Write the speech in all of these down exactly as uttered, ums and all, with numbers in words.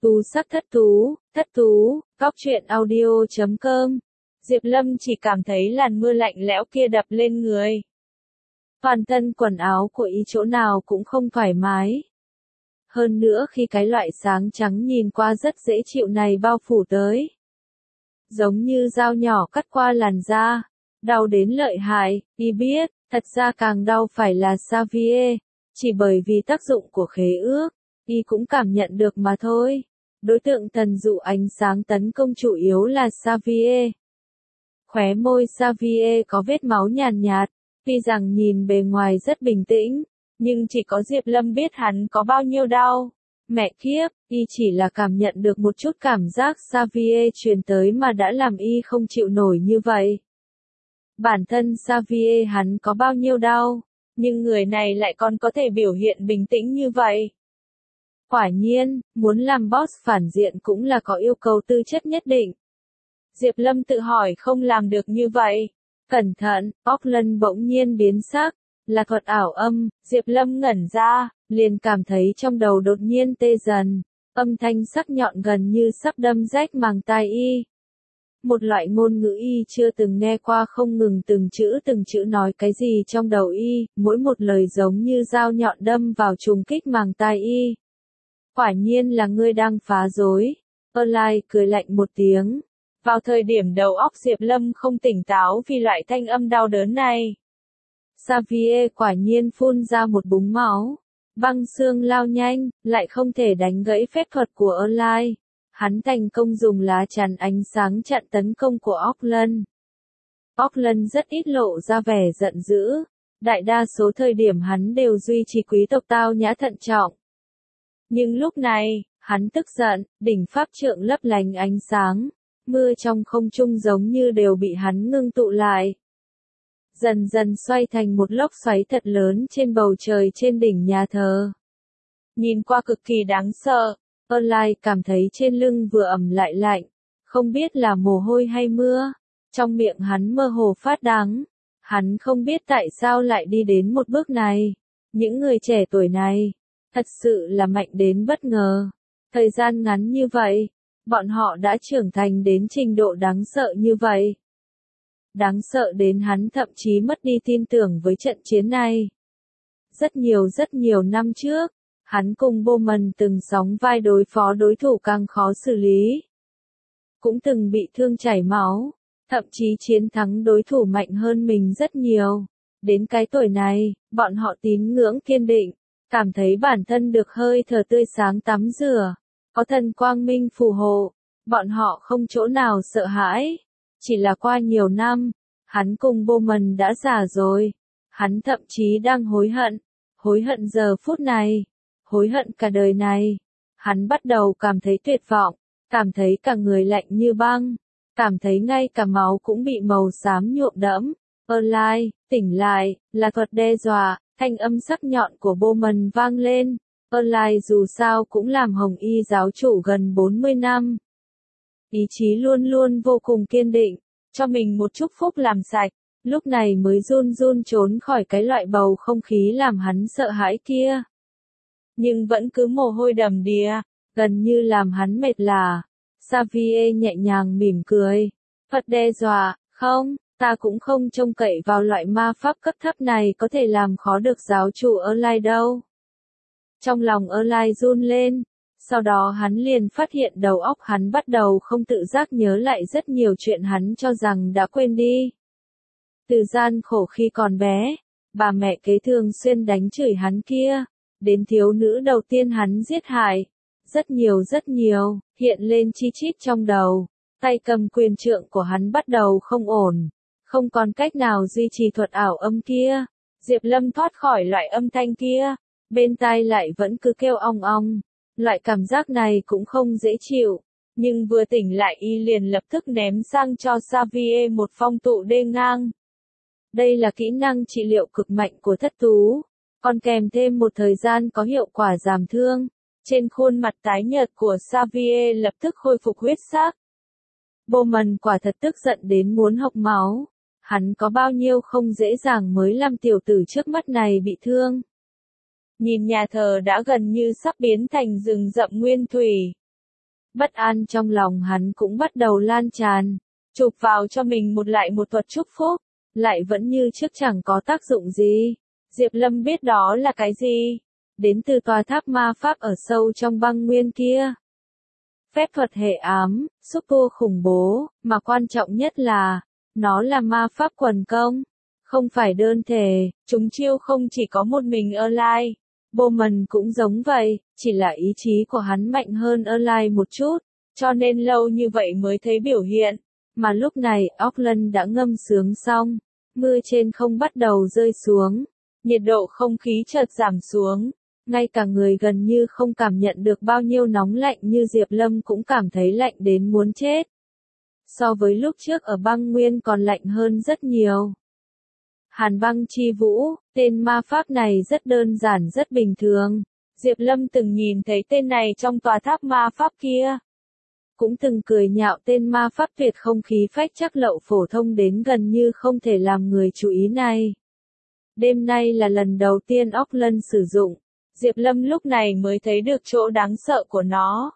Tu sắc thất tú, thất tú, góc truyện audio chấm com. Diệp Lâm chỉ cảm thấy làn mưa lạnh lẽo kia đập lên người. Toàn thân quần áo của y chỗ nào cũng không thoải mái. Hơn nữa khi cái loại sáng trắng nhìn qua rất dễ chịu này bao phủ tới. Giống như dao nhỏ cắt qua làn da. Đau đến lợi hại, y biết, thật ra càng đau phải là Xavier. Chỉ bởi vì tác dụng của khế ước, y cũng cảm nhận được mà thôi. Đối tượng tần dụ ánh sáng tấn công chủ yếu là Xavier. Khóe môi Xavier có vết máu nhàn nhạt, tuy rằng nhìn bề ngoài rất bình tĩnh, nhưng chỉ có Diệp Lâm biết hắn có bao nhiêu đau. Mẹ kiếp, y chỉ là cảm nhận được một chút cảm giác Xavier truyền tới mà đã làm y không chịu nổi như vậy. Bản thân Xavier hắn có bao nhiêu đau, nhưng người này lại còn có thể biểu hiện bình tĩnh như vậy. Quả nhiên, muốn làm boss phản diện cũng là có yêu cầu tư chất nhất định. Diệp Lâm tự hỏi không làm được như vậy. Cẩn thận, Auckland bỗng nhiên biến sắc, là thuật ảo âm. Diệp Lâm ngẩn ra, liền cảm thấy trong đầu đột nhiên tê dần, âm thanh sắc nhọn gần như sắp đâm rách màng tai y. Một loại ngôn ngữ y chưa từng nghe qua không ngừng từng chữ từng chữ nói cái gì trong đầu y, mỗi một lời giống như dao nhọn đâm vào trùng kích màng tai y. Quả nhiên là ngươi đang phá rối. Erlai cười lạnh một tiếng. Vào thời điểm đầu óc Diệp Lâm không tỉnh táo vì loại thanh âm đau đớn này. Xavier quả nhiên phun ra một búng máu. Băng xương lao nhanh, lại không thể đánh gãy phép thuật của Erlai. Hắn thành công dùng lá chắn ánh sáng chặn tấn công của Auckland. Auckland rất ít lộ ra vẻ giận dữ. Đại đa số thời điểm hắn đều duy trì quý tộc tao nhã thận trọng. Nhưng lúc này, hắn tức giận, đỉnh pháp trượng lấp lánh ánh sáng. Mưa trong không trung giống như đều bị hắn ngưng tụ lại. Dần dần xoay thành một lốc xoáy thật lớn trên bầu trời trên đỉnh nhà thờ. Nhìn qua cực kỳ đáng sợ, Erlai cảm thấy trên lưng vừa ẩm lại lạnh, không biết là mồ hôi hay mưa. Trong miệng hắn mơ hồ phát đắng. Hắn không biết tại sao lại đi đến một bước này. Những người trẻ tuổi này, thật sự là mạnh đến bất ngờ. Thời gian ngắn như vậy, bọn họ đã trưởng thành đến trình độ đáng sợ như vậy. Đáng sợ đến hắn thậm chí mất đi tin tưởng với trận chiến này. Rất nhiều rất nhiều năm trước, hắn cùng Bowman từng sóng vai đối phó đối thủ càng khó xử lý. Cũng từng bị thương chảy máu, thậm chí chiến thắng đối thủ mạnh hơn mình rất nhiều. Đến cái tuổi này, bọn họ tín ngưỡng kiên định, cảm thấy bản thân được hơi thở tươi sáng tắm rửa, có thần quang minh phù hộ, bọn họ không chỗ nào sợ hãi. Chỉ là qua nhiều năm, hắn cùng Bowman đã già rồi, hắn thậm chí đang hối hận, hối hận giờ phút này, hối hận cả đời này. Hắn bắt đầu cảm thấy tuyệt vọng, cảm thấy cả người lạnh như băng, cảm thấy ngay cả máu cũng bị màu xám nhuộm đẫm. Erlai, tỉnh lại, là thuật đe dọa, thanh âm sắc nhọn của Bowman vang lên. Erlai dù sao cũng làm Hồng Y giáo chủ gần bốn mươi năm. Ý chí luôn luôn vô cùng kiên định, cho mình một chúc phúc làm sạch, lúc này mới run run trốn khỏi cái loại bầu không khí làm hắn sợ hãi kia. Nhưng vẫn cứ mồ hôi đầm đìa, gần như làm hắn mệt lả. Xavier nhẹ nhàng mỉm cười. Thuật đe dọa, không, ta cũng không trông cậy vào loại ma pháp cấp thấp này có thể làm khó được giáo chủ Erlai đâu. Trong lòng Erlai run lên, sau đó hắn liền phát hiện đầu óc hắn bắt đầu không tự giác nhớ lại rất nhiều chuyện hắn cho rằng đã quên đi. Từ gian khổ khi còn bé, bà mẹ kế thường xuyên đánh chửi hắn kia, đến thiếu nữ đầu tiên hắn giết hại, rất nhiều rất nhiều, hiện lên chi chít trong đầu. Tay cầm quyền trượng của hắn bắt đầu không ổn, không còn cách nào duy trì thuật ảo âm kia. Diệp Lâm thoát khỏi loại âm thanh kia, bên tai lại vẫn cứ kêu ong ong. Loại cảm giác này cũng không dễ chịu, nhưng vừa tỉnh lại y liền lập tức ném sang cho Xavier một phong tụ đê ngang. Đây là kỹ năng trị liệu cực mạnh của thất tú, còn kèm thêm một thời gian có hiệu quả giảm thương. Trên khuôn mặt tái nhợt của Xavier lập tức khôi phục huyết sắc. Bowman quả thật tức giận đến muốn hộc máu. Hắn có bao nhiêu không dễ dàng mới làm tiểu tử trước mắt này bị thương. Nhìn nhà thờ đã gần như sắp biến thành rừng rậm nguyên thủy. Bất an trong lòng hắn cũng bắt đầu lan tràn, chụp vào cho mình một lại một thuật chúc phúc, lại vẫn như trước chẳng có tác dụng gì. Diệp Lâm biết đó là cái gì? Đến từ tòa tháp ma pháp ở sâu trong băng nguyên kia. Phép thuật hệ ám, super khủng bố, mà quan trọng nhất là, nó là ma pháp quần công, không phải đơn thể, chúng chiêu không chỉ có một mình Erlai. Bowman cũng giống vậy, chỉ là ý chí của hắn mạnh hơn Erlai một chút, cho nên lâu như vậy mới thấy biểu hiện. Mà lúc này, Auckland đã ngâm sướng xong, mưa trên không bắt đầu rơi xuống, nhiệt độ không khí chợt giảm xuống, ngay cả người gần như không cảm nhận được bao nhiêu nóng lạnh như Diệp Lâm cũng cảm thấy lạnh đến muốn chết. So với lúc trước ở băng nguyên còn lạnh hơn rất nhiều. Hàn băng chi vũ, tên ma pháp này rất đơn giản rất bình thường. Diệp Lâm từng nhìn thấy tên này trong tòa tháp ma pháp kia. Cũng từng cười nhạo tên ma pháp tuyệt không khí phách chắc lậu phổ thông đến gần như không thể làm người chú ý này. Đêm nay là lần đầu tiên Auckland sử dụng. Diệp Lâm lúc này mới thấy được chỗ đáng sợ của nó.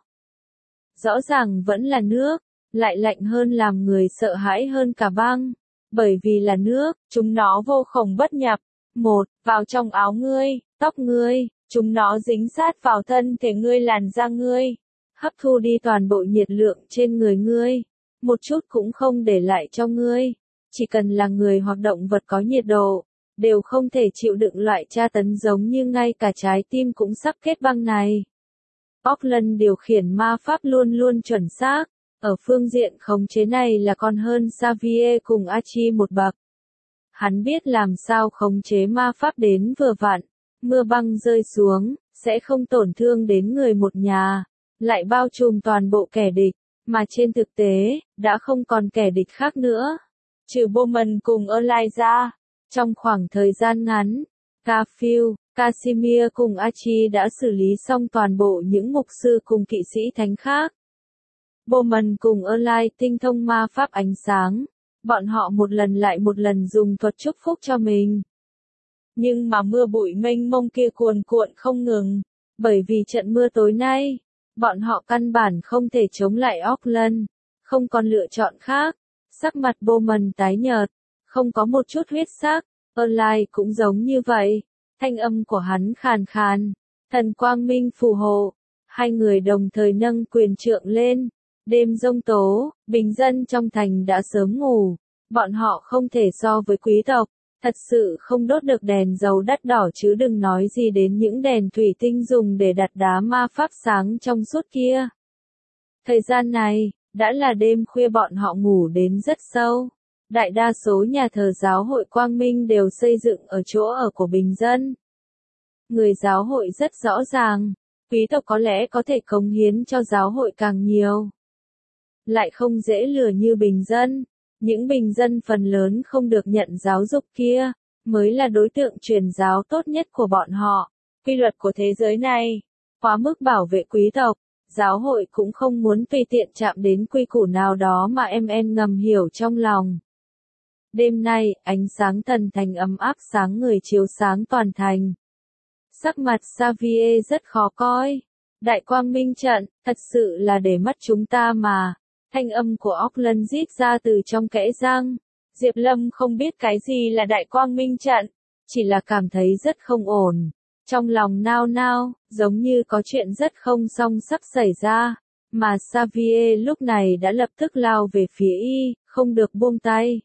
Rõ ràng vẫn là nước, lại lạnh hơn làm người sợ hãi hơn cả băng. Bởi vì là nước, chúng nó vô khổng bất nhập. Một, vào trong áo ngươi, tóc ngươi, chúng nó dính sát vào thân thể ngươi làn da ngươi. Hấp thu đi toàn bộ nhiệt lượng trên người ngươi. Một chút cũng không để lại cho ngươi. Chỉ cần là người hoặc động vật có nhiệt độ, đều không thể chịu đựng loại tra tấn giống như ngay cả trái tim cũng sắp kết băng này. Auckland điều khiển ma pháp luôn luôn chuẩn xác. Ở phương diện khống chế này là còn hơn Xavier cùng Archie một bậc. Hắn biết làm sao khống chế ma pháp đến vừa vặn, mưa băng rơi xuống, sẽ không tổn thương đến người một nhà, lại bao trùm toàn bộ kẻ địch, mà trên thực tế, đã không còn kẻ địch khác nữa. Trừ Bowman cùng Erlai ra, trong khoảng thời gian ngắn, Garfield, Casimir cùng Archie đã xử lý xong toàn bộ những mục sư cùng kỵ sĩ thánh khác. Bowman cùng Erlai tinh thông ma pháp ánh sáng, bọn họ một lần lại một lần dùng thuật chúc phúc cho mình. Nhưng mà mưa bụi mênh mông kia cuồn cuộn không ngừng, bởi vì trận mưa tối nay, bọn họ căn bản không thể chống lại Auckland, không còn lựa chọn khác. Sắc mặt Bowman tái nhợt, không có một chút huyết sắc, Erlai cũng giống như vậy, thanh âm của hắn khàn khàn, thần quang minh phù hộ, hai người đồng thời nâng quyền trượng lên. Đêm giông tố, bình dân trong thành đã sớm ngủ, bọn họ không thể so với quý tộc, thật sự không đốt được đèn dầu đắt đỏ chứ đừng nói gì đến những đèn thủy tinh dùng để đặt đá ma pháp sáng trong suốt kia. Thời gian này, đã là đêm khuya bọn họ ngủ đến rất sâu. Đại đa số nhà thờ giáo hội Quang Minh đều xây dựng ở chỗ ở của bình dân. Người giáo hội rất rõ ràng, quý tộc có lẽ có thể cống hiến cho giáo hội càng nhiều. Lại không dễ lừa như bình dân. Những bình dân phần lớn không được nhận giáo dục kia, mới là đối tượng truyền giáo tốt nhất của bọn họ. Quy luật của thế giới này, quá mức bảo vệ quý tộc, giáo hội cũng không muốn tùy tiện chạm đến quy củ nào đó mà em en ngầm hiểu trong lòng. Đêm nay, ánh sáng thần thành ấm áp sáng người chiếu sáng toàn thành. Sắc mặt Xavier rất khó coi. Đại quang minh trận, thật sự là để mắt chúng ta mà. Thanh âm của Auckland rít ra từ trong kẽ răng. Diệp Lâm không biết cái gì là đại quang minh trận, chỉ là cảm thấy rất không ổn. Trong lòng nao nao, giống như có chuyện rất không xong sắp xảy ra. Mà Xavier lúc này đã lập tức lao về phía y, không được buông tay.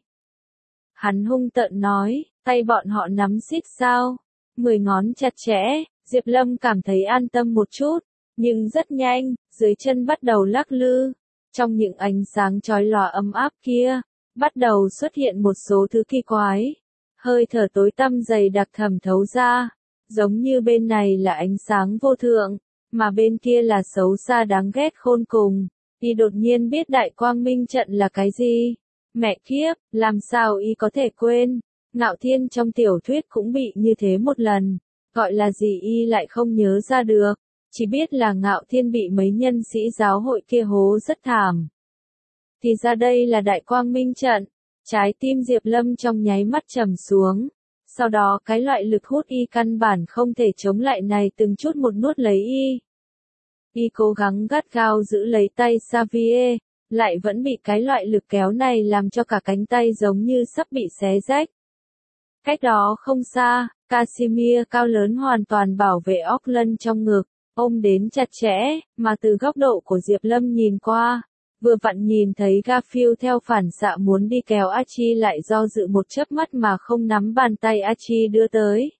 Hắn hung tợn nói, tay bọn họ nắm xít sao? Mười ngón chặt chẽ, Diệp Lâm cảm thấy an tâm một chút, nhưng rất nhanh, dưới chân bắt đầu lắc lư. Trong những ánh sáng chói lòa ấm áp kia, bắt đầu xuất hiện một số thứ kỳ quái. Hơi thở tối tăm dày đặc thẩm thấu ra, giống như bên này là ánh sáng vô thượng, mà bên kia là xấu xa đáng ghét khôn cùng. Y đột nhiên biết đại quang minh trận là cái gì. Mẹ kiếp, làm sao y có thể quên. Ngạo Thiên trong tiểu thuyết cũng bị như thế một lần. Gọi là gì y lại không nhớ ra được. Chỉ biết là Ngạo Thiên bị mấy nhân sĩ giáo hội kia hố rất thảm. Thì ra đây là đại quang minh trận. Trái tim Diệp Lâm trong nháy mắt trầm xuống. Sau đó cái loại lực hút y căn bản không thể chống lại này từng chút một nuốt lấy y. Y cố gắng gắt gao giữ lấy tay Xavier, lại vẫn bị cái loại lực kéo này làm cho cả cánh tay giống như sắp bị xé rách. Cách đó không xa, Casimir cao lớn hoàn toàn bảo vệ Auckland trong ngực, ôm đến chặt chẽ, mà từ góc độ của Diệp Lâm nhìn qua, vừa vặn nhìn thấy Garfield theo phản xạ muốn đi kéo Archie lại do dự một chớp mắt mà không nắm bàn tay Archie đưa tới.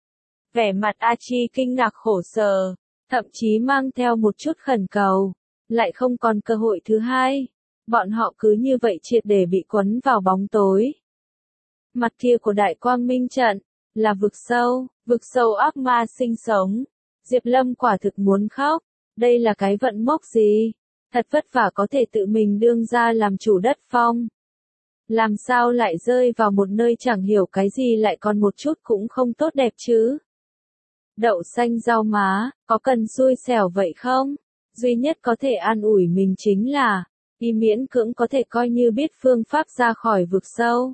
Vẻ mặt Archie kinh ngạc khổ sở, thậm chí mang theo một chút khẩn cầu, lại không còn cơ hội thứ hai. Bọn họ cứ như vậy triệt để bị quấn vào bóng tối. Mặt kia của đại quang minh trận, là vực sâu, vực sâu ác ma sinh sống. Diệp Lâm quả thực muốn khóc, đây là cái vận mốc gì? Thật vất vả có thể tự mình đương ra làm chủ đất phong. Làm sao lại rơi vào một nơi chẳng hiểu cái gì lại còn một chút cũng không tốt đẹp chứ? Đậu xanh rau má, có cần xui xẻo vậy không? Duy nhất có thể an ủi mình chính là, y miễn cưỡng có thể coi như biết phương pháp ra khỏi vực sâu.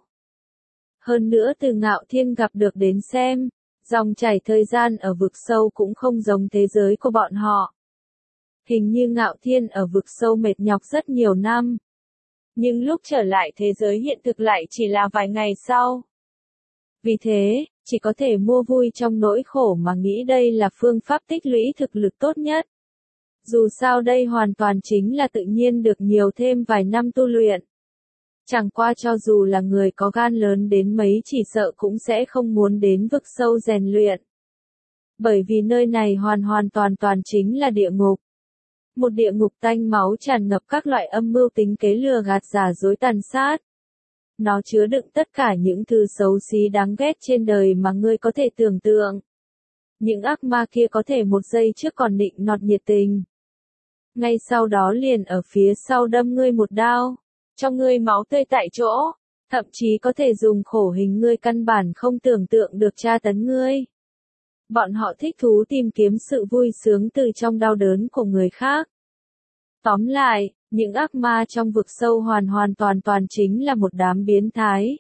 Hơn nữa từ Ngạo Thiên gặp được đến xem, dòng chảy thời gian ở vực sâu cũng không giống thế giới của bọn họ. Hình như Ngạo Thiên ở vực sâu mệt nhọc rất nhiều năm. Nhưng lúc trở lại thế giới hiện thực lại chỉ là vài ngày sau. Vì thế, chỉ có thể mua vui trong nỗi khổ mà nghĩ đây là phương pháp tích lũy thực lực tốt nhất. Dù sao đây hoàn toàn chính là tự nhiên được nhiều thêm vài năm tu luyện. Chẳng qua cho dù là người có gan lớn đến mấy chỉ sợ cũng sẽ không muốn đến vực sâu rèn luyện. Bởi vì nơi này hoàn hoàn toàn toàn chính là địa ngục. Một địa ngục tanh máu tràn ngập các loại âm mưu tính kế lừa gạt giả dối tàn sát. Nó chứa đựng tất cả những thứ xấu xí đáng ghét trên đời mà ngươi có thể tưởng tượng. Những ác ma kia có thể một giây trước còn định nọt nhiệt tình. Ngay sau đó liền ở phía sau đâm ngươi một đao, cho ngươi máu tươi tại chỗ, thậm chí có thể dùng khổ hình ngươi căn bản không tưởng tượng được tra tấn ngươi. Bọn họ thích thú tìm kiếm sự vui sướng từ trong đau đớn của người khác. Tóm lại, những ác ma trong vực sâu hoàn hoàn toàn toàn chính là một đám biến thái.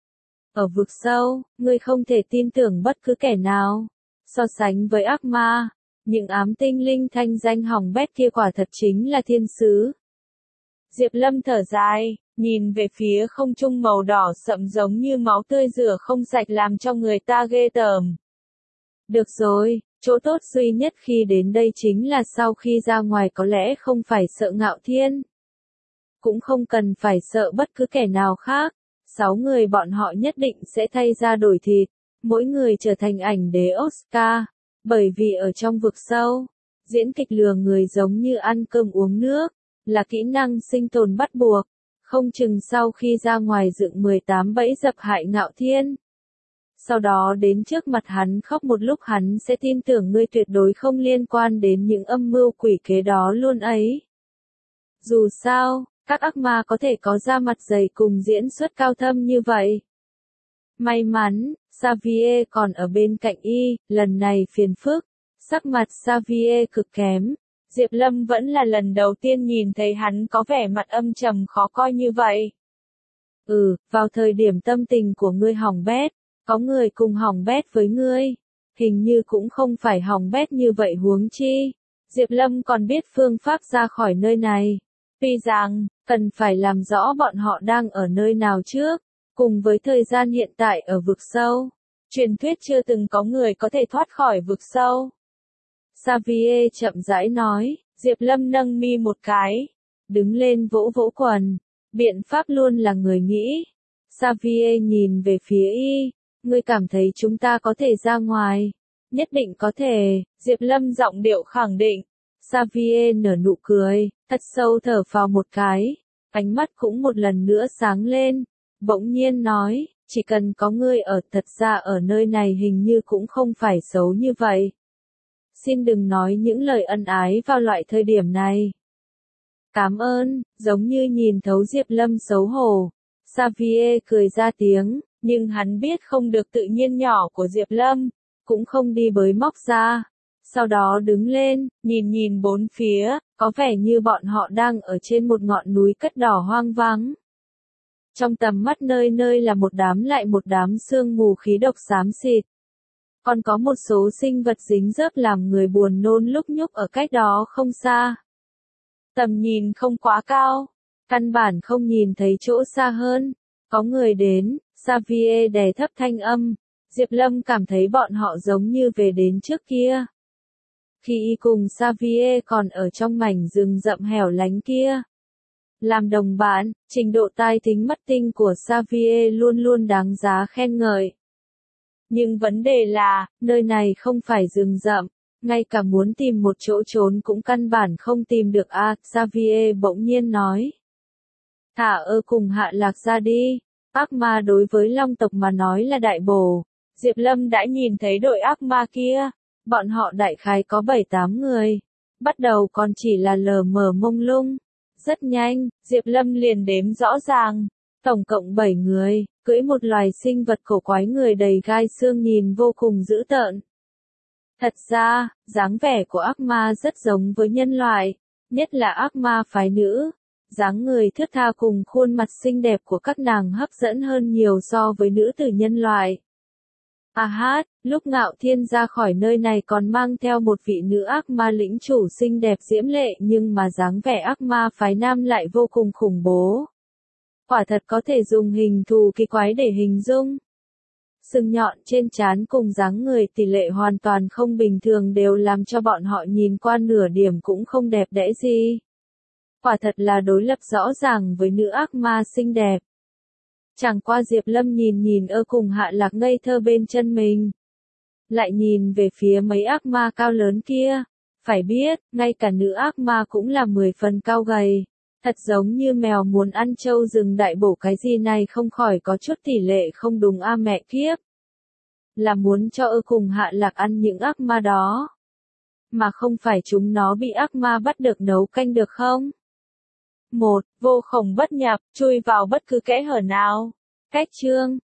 Ở vực sâu, ngươi không thể tin tưởng bất cứ kẻ nào. So sánh với ác ma, những ám tinh linh thanh danh hỏng bét kia quả thật chính là thiên sứ. Diệp Lâm thở dài, nhìn về phía không trung màu đỏ sậm giống như máu tươi rửa không sạch làm cho người ta ghê tởm. Được rồi, chỗ tốt duy nhất khi đến đây chính là sau khi ra ngoài có lẽ không phải sợ Ngạo Thiên. Cũng không cần phải sợ bất cứ kẻ nào khác. Sáu người bọn họ nhất định sẽ thay ra đổi thịt, mỗi người trở thành ảnh đế Oscar. Bởi vì ở trong vực sâu, diễn kịch lừa người giống như ăn cơm uống nước, là kỹ năng sinh tồn bắt buộc. Không chừng sau khi ra ngoài dựng mười tám bẫy dập hại Ngạo Thiên. Sau đó đến trước mặt hắn khóc một lúc hắn sẽ tin tưởng ngươi tuyệt đối không liên quan đến những âm mưu quỷ kế đó luôn ấy. Dù sao, các ác ma có thể có da mặt dày cùng diễn xuất cao thâm như vậy. May mắn, Xavier còn ở bên cạnh y, lần này phiền phức. Sắc mặt Xavier cực kém. Diệp Lâm vẫn là lần đầu tiên nhìn thấy hắn có vẻ mặt âm trầm khó coi như vậy. Ừ, vào thời điểm tâm tình của ngươi hỏng bét, có người cùng hỏng bét với ngươi. Hình như cũng không phải hỏng bét như vậy huống chi. Diệp Lâm còn biết phương pháp ra khỏi nơi này. Tuy rằng, cần phải làm rõ bọn họ đang ở nơi nào trước, cùng với thời gian hiện tại ở vực sâu. Truyền thuyết chưa từng có người có thể thoát khỏi vực sâu. Xavier chậm rãi nói, Diệp Lâm nâng mi một cái, đứng lên vỗ vỗ quần, biện pháp luôn là người nghĩ. Xavier nhìn về phía y, ngươi cảm thấy chúng ta có thể ra ngoài? Nhất định có thể, Diệp Lâm giọng điệu khẳng định. Xavier nở nụ cười, thật sâu thở phào một cái, ánh mắt cũng một lần nữa sáng lên, bỗng nhiên nói, chỉ cần có ngươi ở, thật ra ở nơi này hình như cũng không phải xấu như vậy. Xin đừng nói những lời ân ái vào loại thời điểm này. Cảm ơn, giống như nhìn thấu Diệp Lâm xấu hổ. Xavier cười ra tiếng, nhưng hắn biết không được tự nhiên nhỏ của Diệp Lâm, cũng không đi bới móc ra. Sau đó đứng lên, nhìn nhìn bốn phía, có vẻ như bọn họ đang ở trên một ngọn núi cất đỏ hoang vắng. Trong tầm mắt nơi nơi là một đám lại một đám sương mù khí độc xám xịt. Còn có một số sinh vật dính dớp làm người buồn nôn lúc nhúc ở cách đó không xa. Tầm nhìn không quá cao, căn bản không nhìn thấy chỗ xa hơn. Có người đến, Xavier đè thấp thanh âm. Diệp Lâm cảm thấy bọn họ giống như về đến trước kia. Khi y cùng Xavier còn ở trong mảnh rừng rậm hẻo lánh kia. Làm đồng bạn, trình độ tai thính mắt tinh của Xavier luôn luôn đáng giá khen ngợi. Nhưng vấn đề là, nơi này không phải rừng rậm, ngay cả muốn tìm một chỗ trốn cũng căn bản không tìm được a, à, Xavier bỗng nhiên nói. Thả ơ cùng Hạ Lạc ra đi, ác ma đối với Long tộc mà nói là đại bổ. Diệp Lâm đã nhìn thấy đội ác ma kia, bọn họ đại khái có bảy tám người, bắt đầu còn chỉ là lờ mờ mông lung. Rất nhanh, Diệp Lâm liền đếm rõ ràng, tổng cộng bảy người, cưỡi một loài sinh vật cổ quái người đầy gai xương nhìn vô cùng dữ tợn. Thật ra, dáng vẻ của ác ma rất giống với nhân loại, nhất là ác ma phái nữ. Dáng người thướt tha cùng khuôn mặt xinh đẹp của các nàng hấp dẫn hơn nhiều so với nữ tử nhân loại. À hát, lúc Ngạo Thiên ra khỏi nơi này còn mang theo một vị nữ ác ma lĩnh chủ xinh đẹp diễm lệ nhưng mà dáng vẻ ác ma phái nam lại vô cùng khủng bố. Quả thật có thể dùng hình thù kỳ quái để hình dung. Sừng nhọn trên trán cùng dáng người tỷ lệ hoàn toàn không bình thường đều làm cho bọn họ nhìn qua nửa điểm cũng không đẹp đẽ gì. Quả thật là đối lập rõ ràng với nữ ác ma xinh đẹp. Chẳng qua Diệp Lâm nhìn nhìn ơ cùng Hạ Lạc ngây thơ bên chân mình. Lại nhìn về phía mấy ác ma cao lớn kia. Phải biết, ngay cả nữ ác ma cũng là mười phần cao gầy. Thật giống như mèo muốn ăn trâu rừng đại bổ cái gì này không khỏi có chút tỷ lệ không đúng a mẹ kiếp. Là muốn cho ơ cùng Hạ Lạc ăn những ác ma đó. Mà không phải chúng nó bị ác ma bắt được nấu canh được không? Một, vô khổng bất nhập, chui vào bất cứ kẽ hở nào. Cách chương